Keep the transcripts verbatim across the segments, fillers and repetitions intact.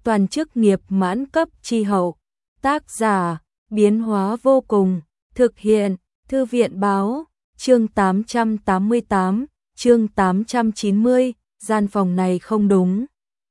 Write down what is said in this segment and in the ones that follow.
toàn chức nghiệp mãn cấp chi hậu. Tác giả, biến hóa vô cùng, thực hiện, Thư viện báo, chương tám trăm tám mươi tám, chương tám trăm chín mươi, gian phòng này không đúng.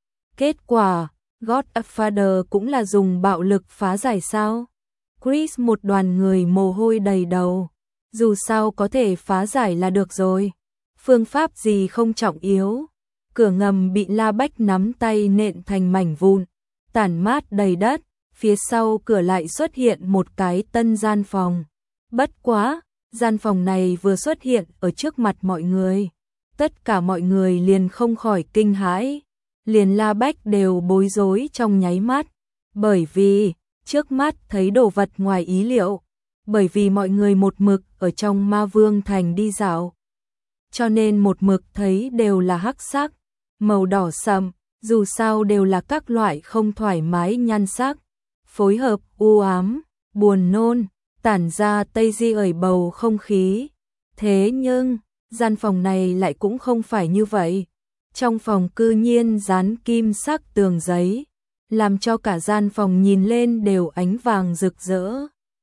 Kết quả, Godfather cũng là dùng bạo lực phá giải sao? Chris một đoàn người mồ hôi đầy đầu. Dù sao có thể phá giải là được rồi. Phương pháp gì không trọng yếu. Cửa ngầm bị La Bách nắm tay nện thành mảnh vụn, tản mát đầy đất. Phía sau cửa lại xuất hiện một cái tân gian phòng. Bất quá, gian phòng này vừa xuất hiện ở trước mặt mọi người. Tất cả mọi người liền không khỏi kinh hãi. Liền La Bách đều bối rối trong nháy mắt. Bởi vì, trước mắt thấy đồ vật ngoài ý liệu. Bởi vì mọi người một mực ở trong Ma Vương Thành đi dạo. Cho nên một mực thấy đều là hắc sắc, màu đỏ sậm, dù sao đều là các loại không thoải mái nhan sắc. Phối hợp u ám, buồn nôn, tản ra tây di ởi bầu không khí. Thế nhưng, gian phòng này lại cũng không phải như vậy. Trong phòng cư nhiên dán kim sắc tường giấy, làm cho cả gian phòng nhìn lên đều ánh vàng rực rỡ.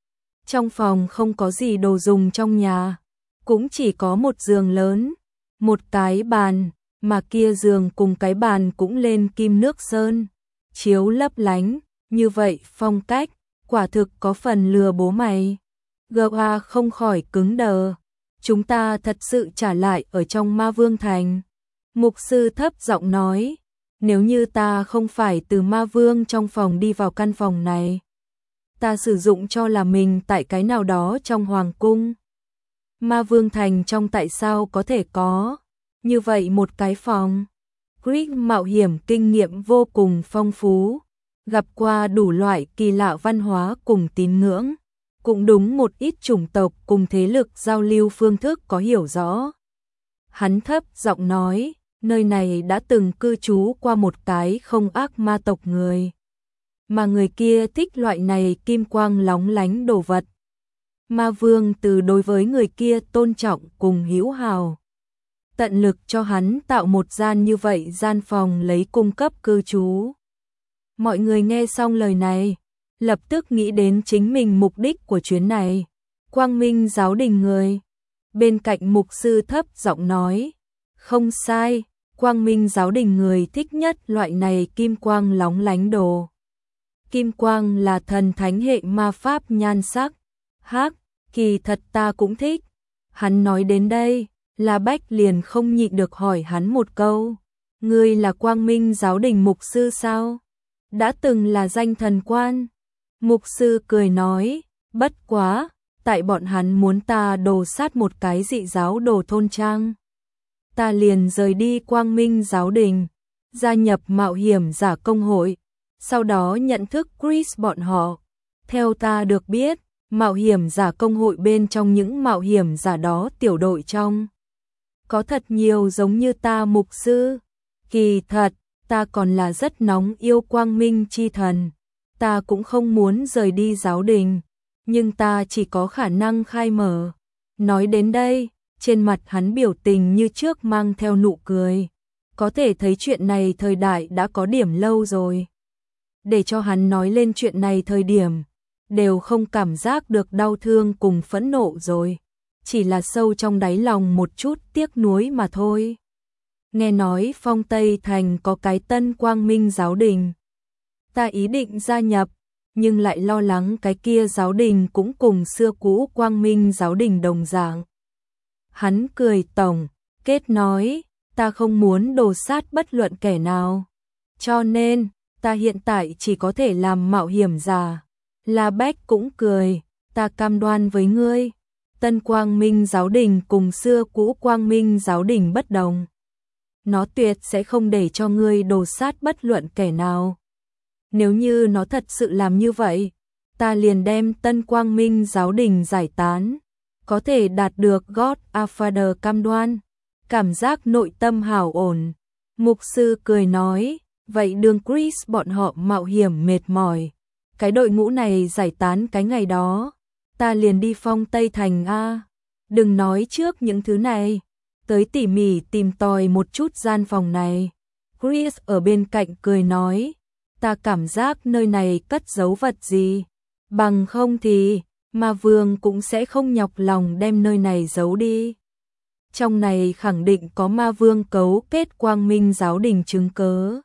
Trong phòng không có gì đồ dùng trong nhà, cũng chỉ có một giường lớn, một cái bàn, mà kia giường cùng cái bàn cũng lên kim nước sơn, chiếu lấp lánh, như vậy phong cách, quả thực có phần lừa bố mày. Gơ hoa không khỏi cứng đờ, chúng ta thật sự trả lại ở trong Ma Vương Thành. Mục sư thấp giọng nói, nếu như ta không phải từ Ma Vương trong phòng đi vào căn phòng này, ta sử dụng cho là mình tại cái nào đó trong hoàng cung. Ma Vương Thành trong tại sao có thể có như vậy một cái phòng. Chris mạo hiểm kinh nghiệm vô cùng phong phú, gặp qua đủ loại kỳ lạ văn hóa cùng tín ngưỡng, cũng đúng một ít chủng tộc cùng thế lực giao lưu phương thức có hiểu rõ. Hắn thấp giọng nói, nơi này đã từng cư trú qua một cái không ác ma tộc người. Mà người kia thích loại này kim quang lóng lánh đồ vật. Ma Vương từ đối với người kia tôn trọng cùng hữu hào. Tận lực cho hắn tạo một gian như vậy gian phòng lấy cung cấp cư trú. Mọi người nghe xong lời này, lập tức nghĩ đến chính mình mục đích của chuyến này. Quang Minh giáo đình người. Bên cạnh mục sư thấp giọng nói, không sai, Quang Minh giáo đình người thích nhất loại này kim quang lóng lánh đồ. Kim quang là thần thánh hệ ma pháp nhan sắc. Hắc, kỳ thật ta cũng thích. Hắn nói đến đây, La Bách liền không nhịn được hỏi hắn một câu. Ngươi là Quang Minh giáo đình mục sư sao? Đã từng là danh thần quan. Mục sư cười nói, bất quá, tại bọn hắn muốn ta đồ sát một cái dị giáo đồ thôn trang. Ta liền rời đi Quang Minh giáo đình, gia nhập mạo hiểm giả công hội, sau đó nhận thức Chris bọn họ. Theo ta được biết, mạo hiểm giả công hội bên trong những mạo hiểm giả đó tiểu đội trong. Có thật nhiều giống như ta mục sư. Kỳ thật, ta còn là rất nóng yêu Quang Minh chi thần. Ta cũng không muốn rời đi giáo đình, nhưng ta chỉ có khả năng khai mở. Nói đến đây, trên mặt hắn biểu tình như trước mang theo nụ cười. Có thể thấy chuyện này thời đại đã có điểm lâu rồi. Để cho hắn nói lên chuyện này thời điểm, đều không cảm giác được đau thương cùng phẫn nộ rồi. Chỉ là sâu trong đáy lòng một chút tiếc nuối mà thôi. Nghe nói Phong Tây Thành có cái tân Quang Minh giáo đình. Ta ý định gia nhập, nhưng lại lo lắng cái kia giáo đình cũng cùng xưa cũ Quang Minh giáo đình đồng dạng. Hắn cười tổng, kết nói, ta không muốn đồ sát bất luận kẻ nào. Cho nên, ta hiện tại chỉ có thể làm mạo hiểm giả. La Bách cũng cười, ta cam đoan với ngươi. Tân Quang Minh giáo đình cùng xưa cũ Quang Minh giáo đình bất đồng. Nó tuyệt sẽ không để cho ngươi đồ sát bất luận kẻ nào. Nếu như nó thật sự làm như vậy, ta liền đem Tân Quang Minh giáo đình giải tán. Có thể đạt được Godfather cam đoan. Cảm giác nội tâm hào ổn. Mục sư cười nói, vậy đường Chris bọn họ mạo hiểm mệt mỏi. Cái đội ngũ này giải tán cái ngày đó, ta liền đi Phong Tây Thành a. Đừng nói trước những thứ này, tới tỉ mỉ tìm tòi một chút gian phòng này. Chris ở bên cạnh cười nói, ta cảm giác nơi này cất giấu vật gì, bằng không thì Ma Vương cũng sẽ không nhọc lòng đem nơi này giấu đi. Trong này khẳng định có Ma Vương cấu kết Quang Minh giáo đình chứng cớ.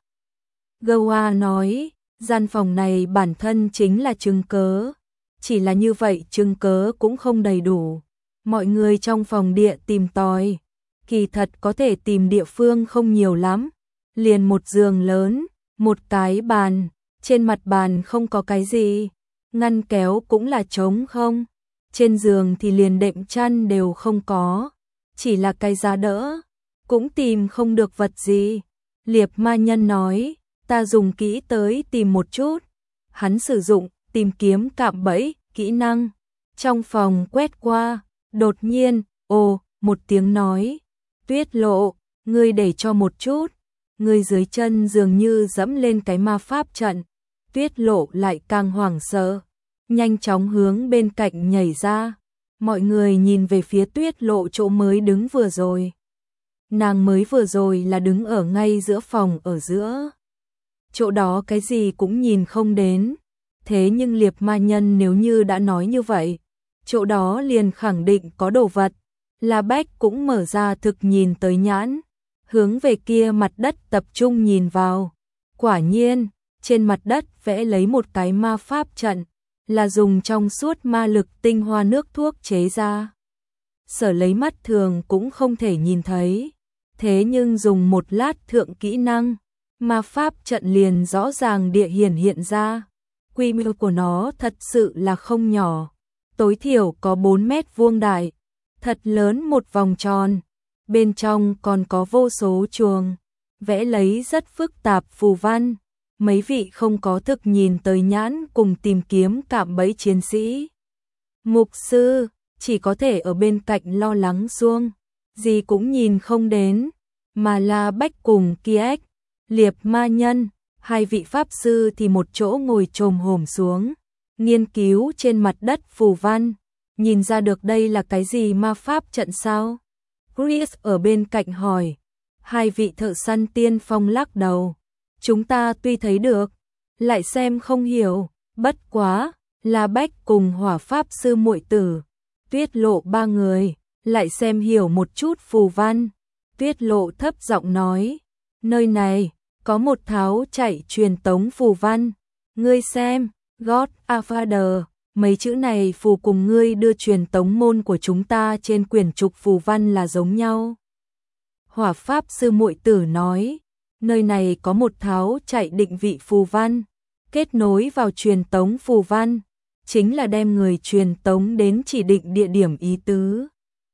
Goa nói, gian phòng này bản thân chính là chứng cớ, chỉ là như vậy chứng cớ cũng không đầy đủ. Mọi người trong phòng địa tìm tòi, kỳ thật có thể tìm địa phương không nhiều lắm, liền một giường lớn, một cái bàn, trên mặt bàn không có cái gì, ngăn kéo cũng là trống không, trên giường thì liền đệm chăn đều không có, chỉ là cái giá đỡ, cũng tìm không được vật gì. Liệp ma nhân nói, ta dùng kỹ tới tìm một chút. Hắn sử dụng tìm kiếm cạm bẫy, kỹ năng. Trong phòng quét qua, đột nhiên, ồ, một tiếng nói, Tuyết Lộ, ngươi để cho một chút. Ngươi dưới chân dường như dẫm lên cái ma pháp trận. Tuyết Lộ lại càng hoảng sợ, nhanh chóng hướng bên cạnh nhảy ra. Mọi người nhìn về phía Tuyết Lộ chỗ mới đứng vừa rồi. Nàng mới vừa rồi là đứng ở ngay giữa phòng ở giữa. Chỗ đó cái gì cũng nhìn không đến. Thế nhưng liệp ma nhân nếu như đã nói như vậy, chỗ đó liền khẳng định có đồ vật. La Bách cũng mở ra thực nhìn tới nhãn, hướng về kia mặt đất tập trung nhìn vào. Quả nhiên, trên mặt đất vẽ lấy một cái ma pháp trận, là dùng trong suốt ma lực tinh hoa nước thuốc chế ra. Sở lấy mắt thường cũng không thể nhìn thấy, thế nhưng dùng một lát thượng kỹ năng, ma pháp trận liền rõ ràng địa hiển hiện ra. Quy mô của nó thật sự là không nhỏ, tối thiểu có bốn mét vuông đại, thật lớn một vòng tròn, bên trong còn có vô số chuông, vẽ lấy rất phức tạp phù văn. Mấy vị không có thực nhìn tới nhãn cùng tìm kiếm cạm bẫy chiến sĩ. Mục sư chỉ có thể ở bên cạnh lo lắng xuông, gì cũng nhìn không đến, mà La Bách cùng Kiếc, liệp ma nhân, hai vị pháp sư thì một chỗ ngồi chồm hổm xuống, nghiên cứu trên mặt đất phù văn, nhìn ra được đây là cái gì ma pháp trận sao? Chris ở bên cạnh hỏi, hai vị thợ săn tiên phong lắc đầu. Chúng ta tuy thấy được, lại xem không hiểu, bất quá, La Bách cùng hỏa pháp sư muội tử, Tuyết Lộ ba người, lại xem hiểu một chút phù văn. Tuyết Lộ thấp giọng nói, nơi này, có một tháo chạy truyền tống phù văn, ngươi xem, God a Father, mấy chữ này phù cùng ngươi đưa truyền tống môn của chúng ta trên quyển trục phù văn là giống nhau. Hỏa pháp sư muội tử nói, nơi này có một tháo chạy định vị phù văn, kết nối vào truyền tống phù văn, chính là đem người truyền tống đến chỉ định địa điểm ý tứ.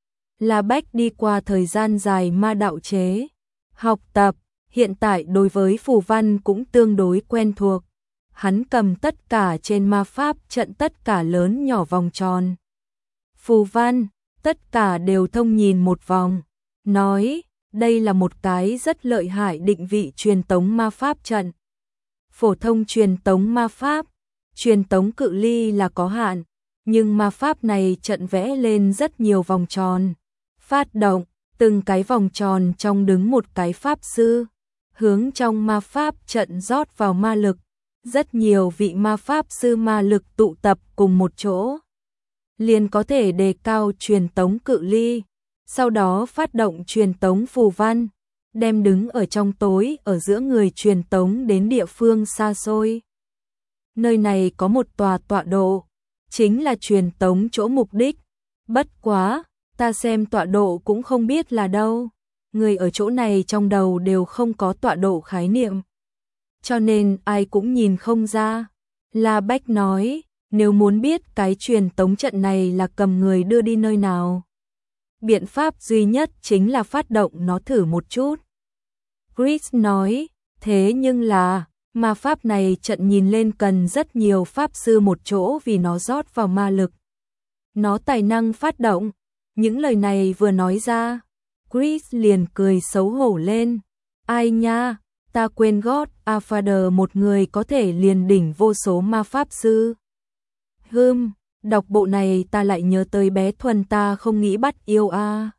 La Bách đi qua thời gian dài ma đạo chế, học tập, hiện tại đối với phù văn cũng tương đối quen thuộc. Hắn cầm tất cả trên ma pháp trận tất cả lớn nhỏ vòng tròn. Phù văn, tất cả đều thông nhìn một vòng, nói, đây là một cái rất lợi hại định vị truyền tống ma pháp trận. Phổ thông truyền tống ma pháp, truyền tống cự ly là có hạn, nhưng ma pháp này trận vẽ lên rất nhiều vòng tròn. Phát động, từng cái vòng tròn trong đứng một cái pháp sư, hướng trong ma pháp trận rót vào ma lực. Rất nhiều vị ma pháp sư ma lực tụ tập cùng một chỗ, liền có thể đề cao truyền tống cự ly. Sau đó phát động truyền tống phù văn, đem đứng ở trong tối ở giữa người truyền tống đến địa phương xa xôi. Nơi này có một tòa tọa độ, chính là truyền tống chỗ mục đích. Bất quá, ta xem tọa độ cũng không biết là đâu. Người ở chỗ này trong đầu đều không có tọa độ khái niệm, cho nên ai cũng nhìn không ra. La Bách nói, nếu muốn biết cái truyền tống trận này là cầm người đưa đi nơi nào, biện pháp duy nhất chính là phát động nó thử một chút. Chris nói, thế nhưng là, ma pháp này trận nhìn lên cần rất nhiều pháp sư một chỗ vì nó rót vào ma lực. Nó tài năng phát động. Những lời này vừa nói ra, Chris liền cười xấu hổ lên. Ai nha, ta quên God a Father một người có thể liền đỉnh vô số ma pháp sư. Hừm, đọc bộ này ta lại nhớ tới bé Thuần ta không nghĩ bắt yêu a.